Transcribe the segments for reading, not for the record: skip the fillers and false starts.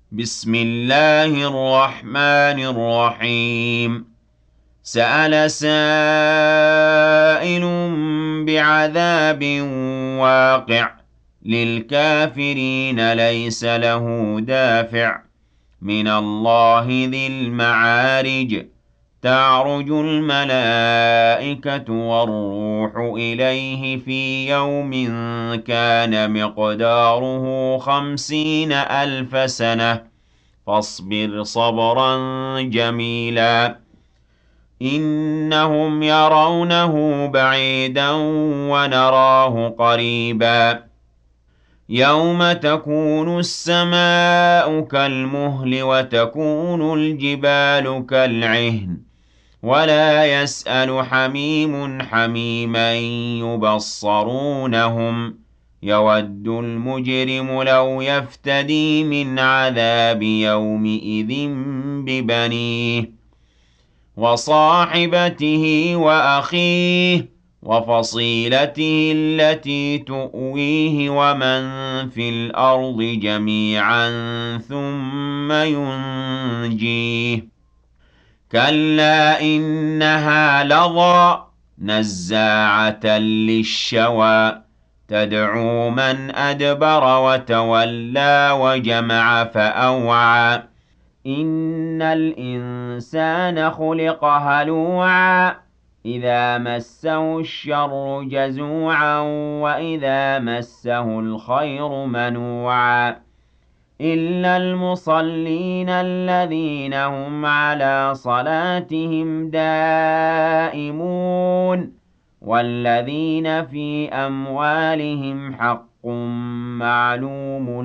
بسم الله الرحمن الرحيم. سأل سائل بعذاب واقع للكافرين ليس له دافع من الله ذي المعارج. تعرج الملائكة والروح إليه في يوم كان مقداره 50,000 سنة فاصبر صبرا جميلا إنهم يرونه بعيدا ونراه قريبا يوم تكون السماء كالمهل وتكون الجبال كالعهن ولا يسأل حميم حميما يبصرونهم يود المجرم لو يفتدي من عذاب يومئذ ببنيه وصاحبته وأخيه وفصيلته التي تؤويه ومن في الأرض جميعا ثم ينجيه كلا إنها لظى نزاعة للشوى تدعو من أدبر وتولى وجمع فأوعى إن الإنسان خلق هلوعا إذا مسه الشر جزوعا وإذا مسه الخير منوعا إلا المصلين الذين هم على صلاتهم دائمون والذين في أموالهم حق معلوم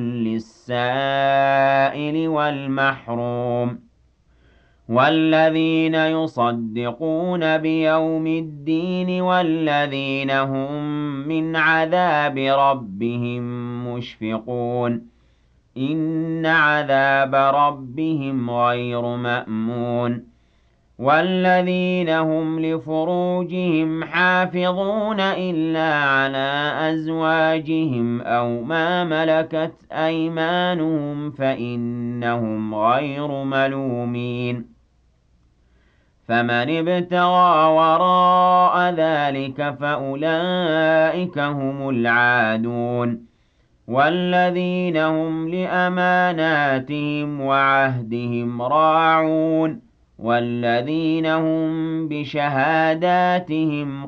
للسائل والمحروم والذين يصدقون بيوم الدين والذين هم من عذاب ربهم مشفقون إن عذاب ربهم غير مأمون والذين هم لفروجهم حافظون إلا على أزواجهم أو ما ملكت أيمانهم فإنهم غير ملومين فمن ابتغى وراء ذلك فأولئك هم العادون والذين هم لأماناتهم وعهدهم راعون والذين هم بشهاداتهم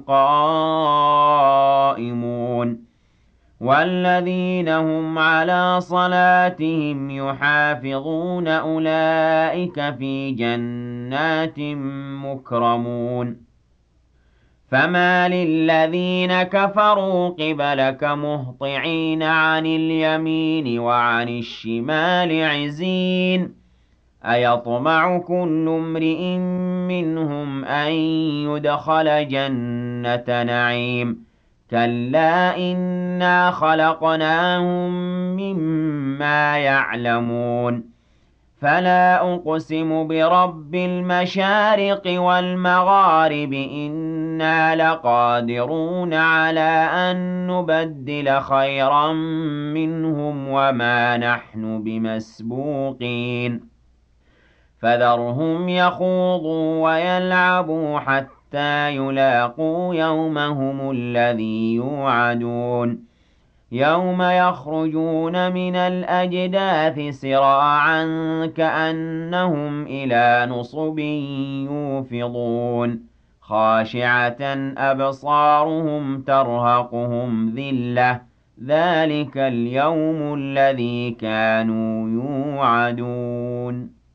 قائمون والذين هم على صلاتهم يحافظون أولئك في جنات مكرمون فما للذين كفروا قبلك مهطعين عن اليمين وعن الشمال عزين أيطمع كل امرئ منهم أن يدخل جنة نعيم كلا إنا خلقناهم مما يعلمون فلا أقسم برب المشارق والمغارب إنا لقادرون على أن نبدل خيرا منهم وما نحن بمسبوقين فذرهم يخوضوا ويلعبوا حتى يلاقوا يومهم الذي يوعدون يوم يخرجون من الأجداث سراعا كأنهم إلى نصب يوفضون خاشعة أبصارهم ترهقهم ذلة ذلك اليوم الذي كانوا يوعدون